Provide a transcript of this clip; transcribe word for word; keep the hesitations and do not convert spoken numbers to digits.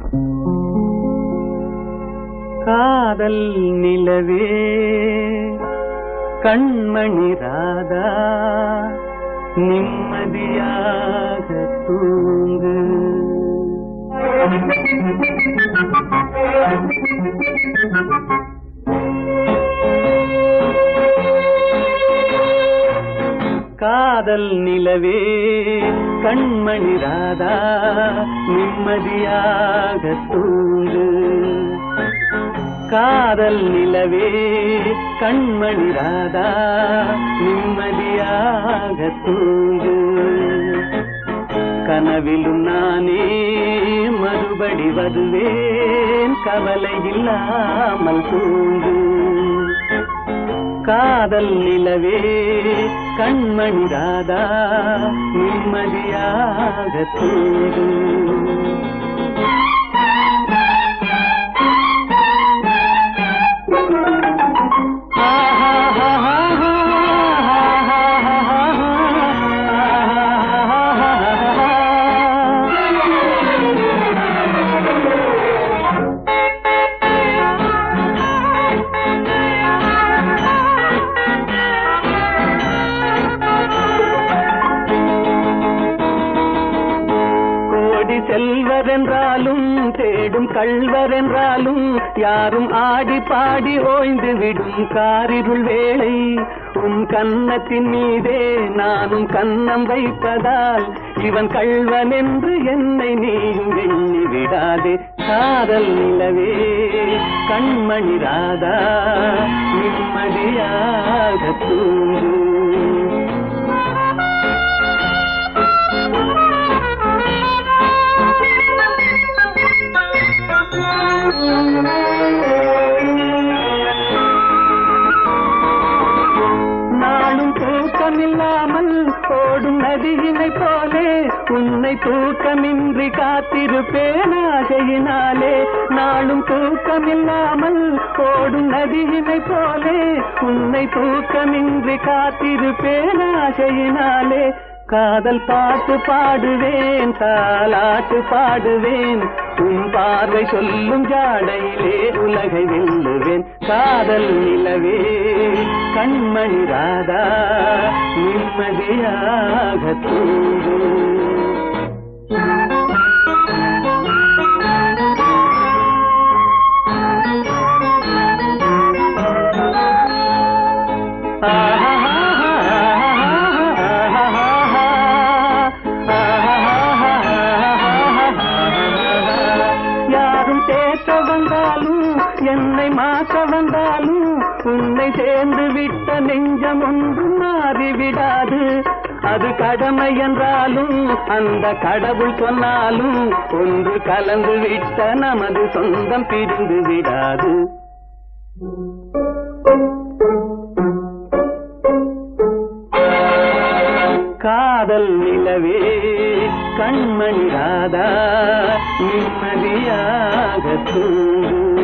காதல் நிலவே கண்மணி ராதா நிம்மதியாக தூங்கு. காதல் நிலவே கண்மணி ராதா நிம்மதியாக தூங்கு. காதல் நிலவே கண்மணி ராதா நிம்மதியாக தூங்கு. கனவிலும் நானே மறுபடி வருவேன், கவலை இல்லாமல் தூங்கு. காதல் நிலவே கண்மணி ராதா நிம்மதியாக தூங்கு. செல்வர் என்றாலும் தேடும் கள்வர் என்றாலும் யாரும் ஆடி பாடி ஓய்ந்து விடும் காரிருள் வேளை உன் கன்னத்தின் மீதே நானும் கன்னம் வைப்பதால் இவன் கள்வன் என்று என்னை நீயும் எண்ணி விடாதே. காதல் நிலவே கண்மணி ராதா நிம்மதியாக தூங்கு. நாளும் தூக்கமில்லாமல் ஓடும் நதியினை போலே உன்னை தூக்கமின்றி காத்திருப்பேன் ஆசையினாலே. நாளும் தூக்கமில்லாமல் ஓடும் நதியினை போலே உன்னை தூக்கமின்றி காத்திருப்பேன் ஆசையினாலே. காதல் பாட்டு பாடுவேன், தாலாட்டு பாடுவேன், உன் பார்வை சொல்லும் ஜாடையிலே உலகை வெல்லுவேன். காதல் நிலவே கண்மணி ராதா நிம்மதியாக தூங்கு. வந்தாலும் என்னை மாற்ற வந்தாலும் உன்னை சேர்ந்து விட்ட நெஞ்சம் ஒன்றும் மாறிவிடாது. அது கடமை என்றாலும் அந்த கடவுள் சொன்னாலும் ஒன்று கலந்து விட்ட நமது சொந்தம் பிரிந்து விடாது. காதல் நிலவே கண்மணி ராதா நிம்மதியாக தூங்கு.